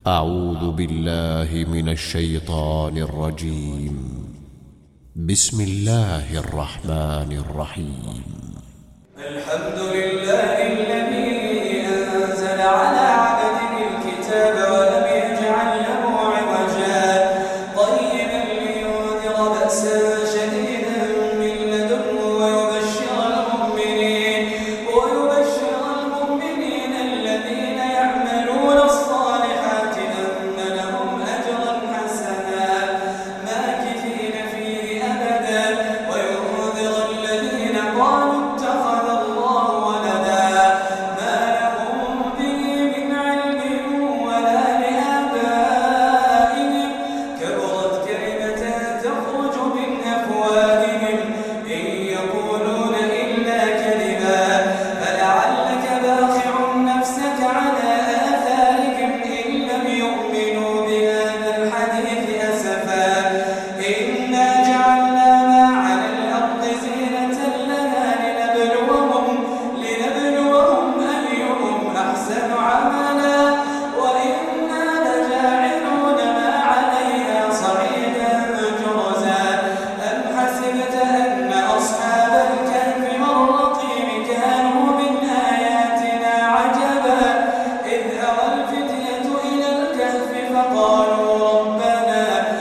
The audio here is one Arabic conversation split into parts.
أعوذ بالله من الشيطان الرجيم. بسم الله الرحمن الرحيم. الحمد لله الذي أنزل على عبده الكتاب ولم يجعل له عوجا قيما لينذر بأسا شديدا من لدنه ويبشر المؤمنين الذين يعملون الصالحات أن لهم أجرا حسنا ماكثين فيه أبدا وينذر الذين قالوا اتخذ الله ولدا ما لهم به من علم ولا لآبائهم كبرت كلمة تخرج من أفواههم إن يقولون إلا كذبا فلعلك باخع نفسك على آثارهم إن لم يؤمنوا بهذا الحديث أسفا إنا جعلنا ما على الأرض زينة لها لنبلوهم أيهم أحسن عملا وإنا لجاعلون ما عليها صعيدا جرزا أم حسبت أن أصحاب الكهف والرقيم كانوا من آياتنا عجبا إذ أوى الفتية إلى الكهف فقالوا ربنا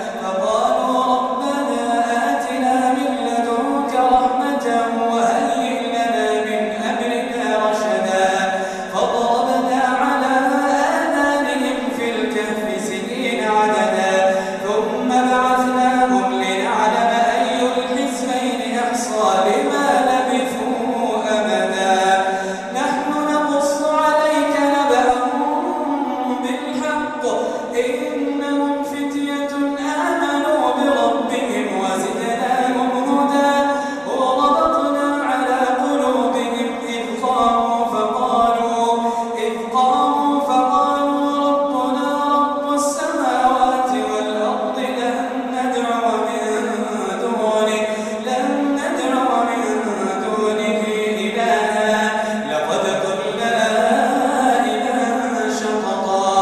آتنا من لدنك رحمة وهيئ لنا من أمرنا رشدا فضربنا على آذانهم في الكهف سنين عددا ثم بعثناهم لنعلم أي الحزبين أحصى لما لبثوا أمدا نحن نقص عليك نبأهم بالحق إنهم فتية آمنوا بربهم وزدناهم هدى وربطنا على قلوبهم إذ قاموا فقالوا ربنا رب السماوات والأرض لن ندعو من دونه إلها لقد قلنا إذا شططا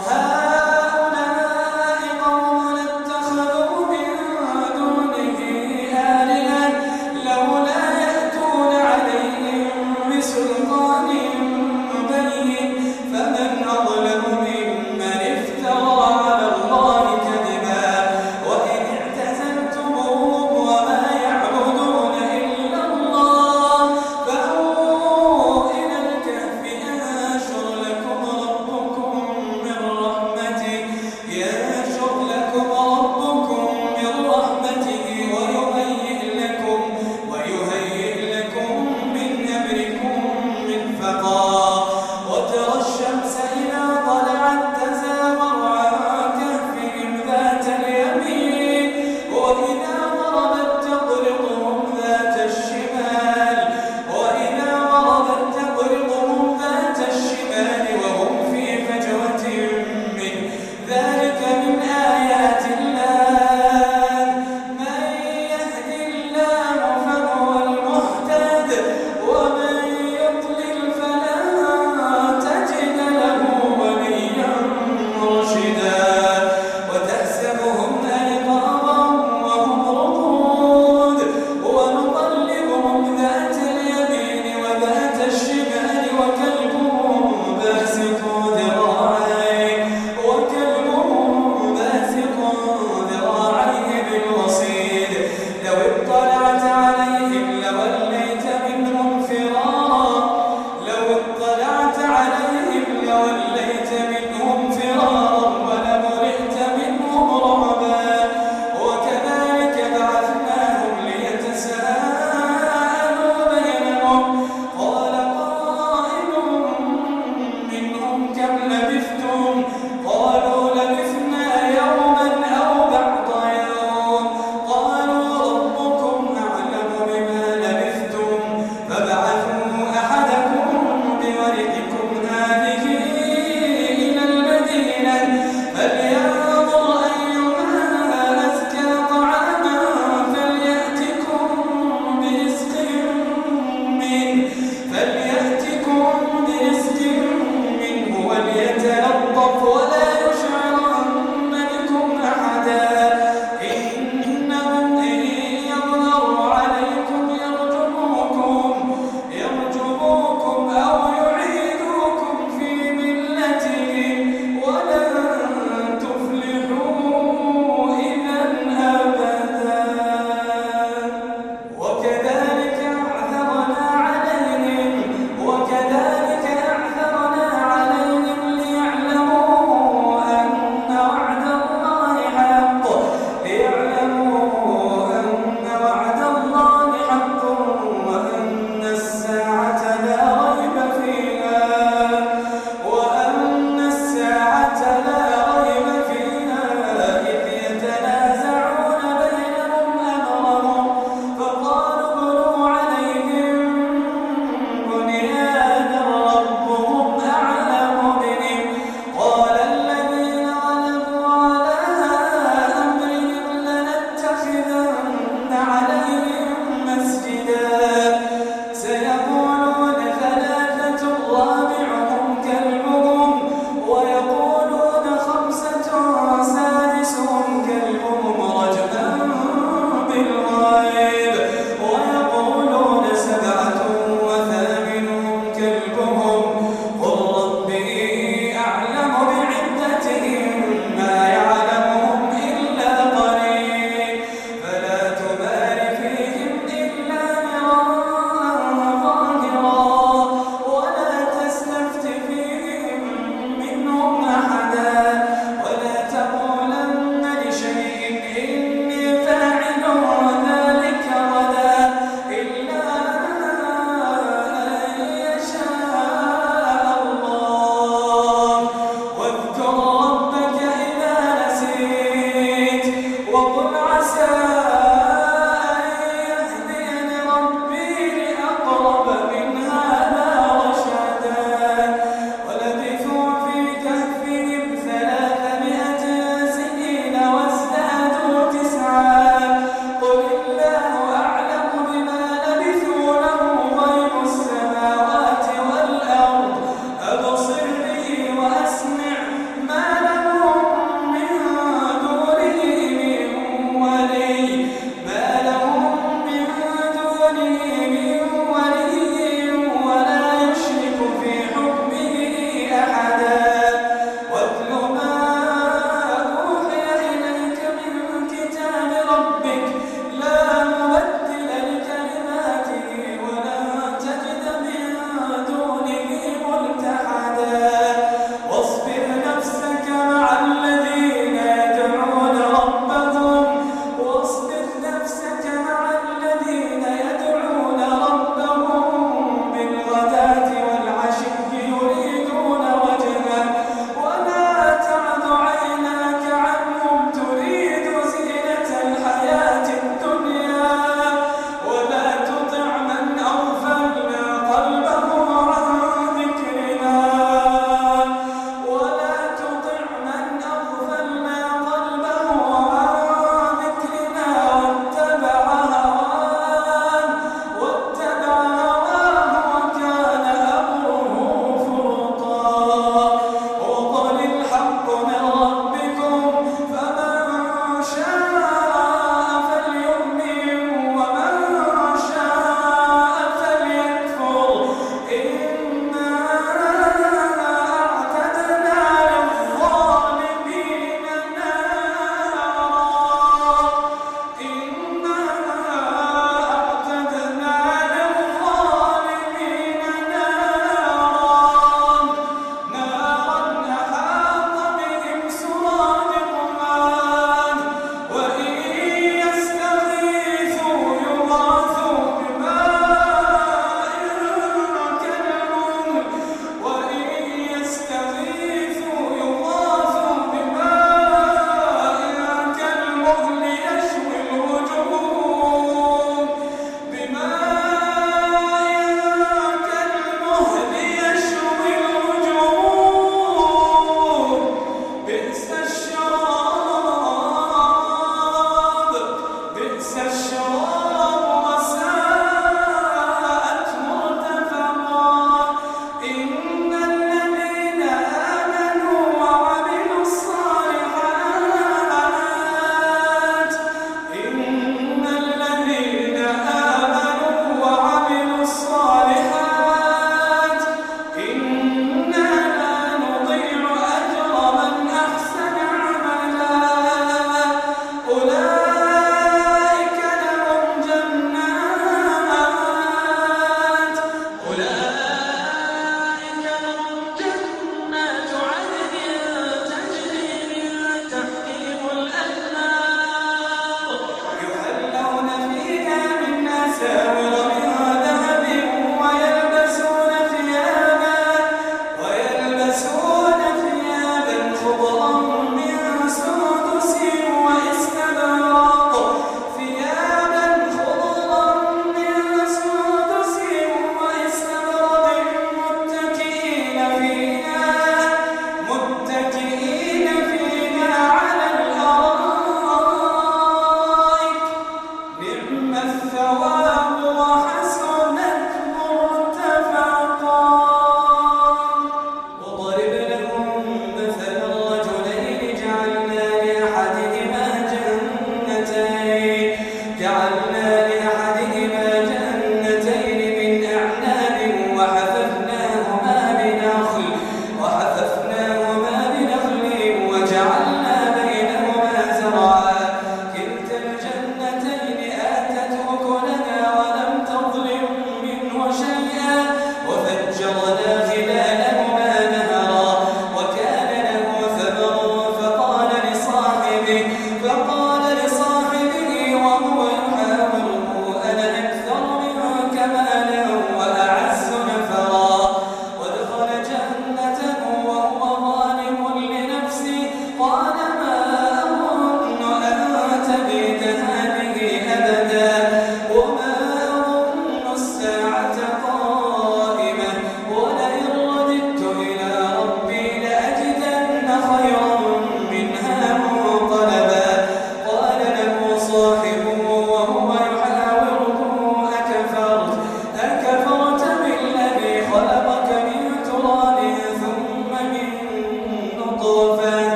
هؤلاء قومنا اتخذوا من دونه آلهة لولا يأتون عليهم بسلطان بين فمن أظلم ممن افترى على الله كذبا وإن اعتزلتموهم وما يعبدون إلا الله فأووا إلى الكهف ينشر لكم ربكم من رحمته ويهيئ لكم من أمركم مرفقا وترى الشمس إذا طلعت تزاور عن كهفهم ذات اليمين وإذا غربت تقرضهم ذات الشمال وهم في فجوة منه ذلك من آيات الله من يهد الله فهو المهتد ومن يضلل فلن تجد له وليا مرشدا وتحسبهم أيقاظا وهم رقود ونقلبهم ذات اليمين وذات الشمال وكلبهم باسط ذراعيه بالوصيد لو اطلعت عليهم لوليت منهم فرارا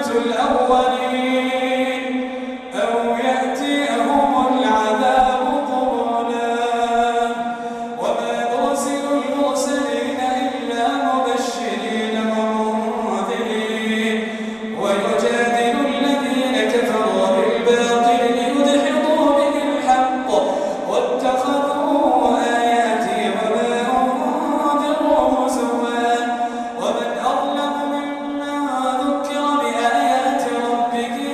الأولين أو يأتيهم العذاب قبلا وما نرسل المرسلين إلا مبشرين ومنذرين ويجادل الذين كفروا بالباطل ليدحضوا به الحق واتخذوا آياتي وما أنذروا هزوا ومن أظلم ممن ذكر بآيات ربه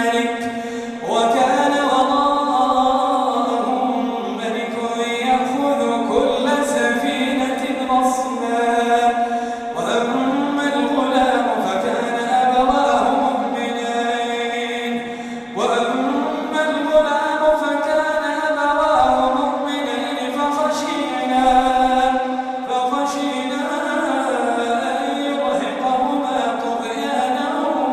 ملك وكان وراءهم ملك يأخذ كل سفينة غصبا وأما الغلام فكان أبواه مؤمنين فخشينا أن يرهقهما طغيانا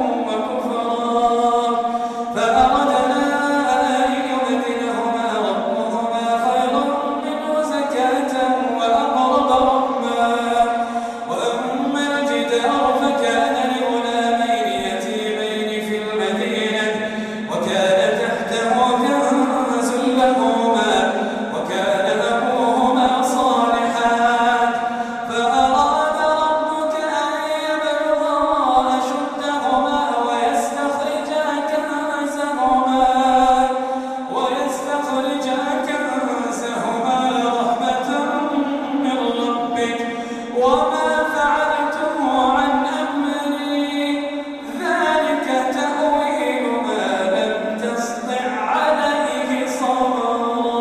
وكفرا فأردنا أن يبدلهما ربهما خيرا منه زكاة وأقرب رحما وأما الجدار فكان لغلامين يتيمين في المدينة وكان تحته كنز لهما وكان أبوهما صالحا فأراد ربك أن يبلغا أشدهما ويستخرجا كنزهما رحمة من ربك وما فعلته عن أمري ذلك تأويل ما لم تسطع عليه صبرا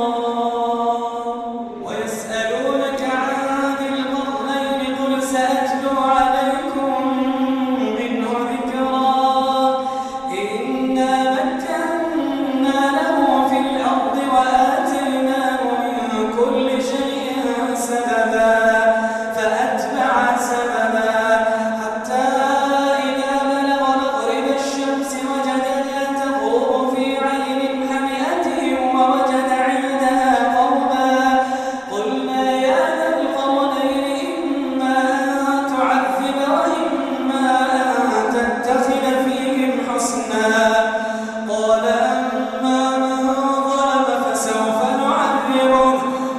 ويسألونك عن ذي القرنين قل سأتلو عليكم منه ذكرا إنا مكنا له في الأرض وآتيناه من كل شيء سببا فأتبع سببا حتى إذا بلغ مغرب الشمس وجدها تغرب في عين حمئة ووجد عندها قوما قلنا يا ذا القرنين إما أن تعذب وإما أن تتخذ فيهم حسنا قال أما من ظلم فسوف نعذبه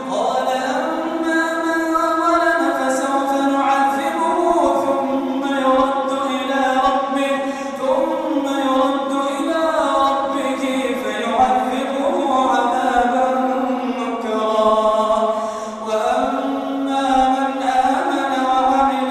ثم يرد إلى ربه فيعذبه عذابا نكرا وأما من آمن وعمل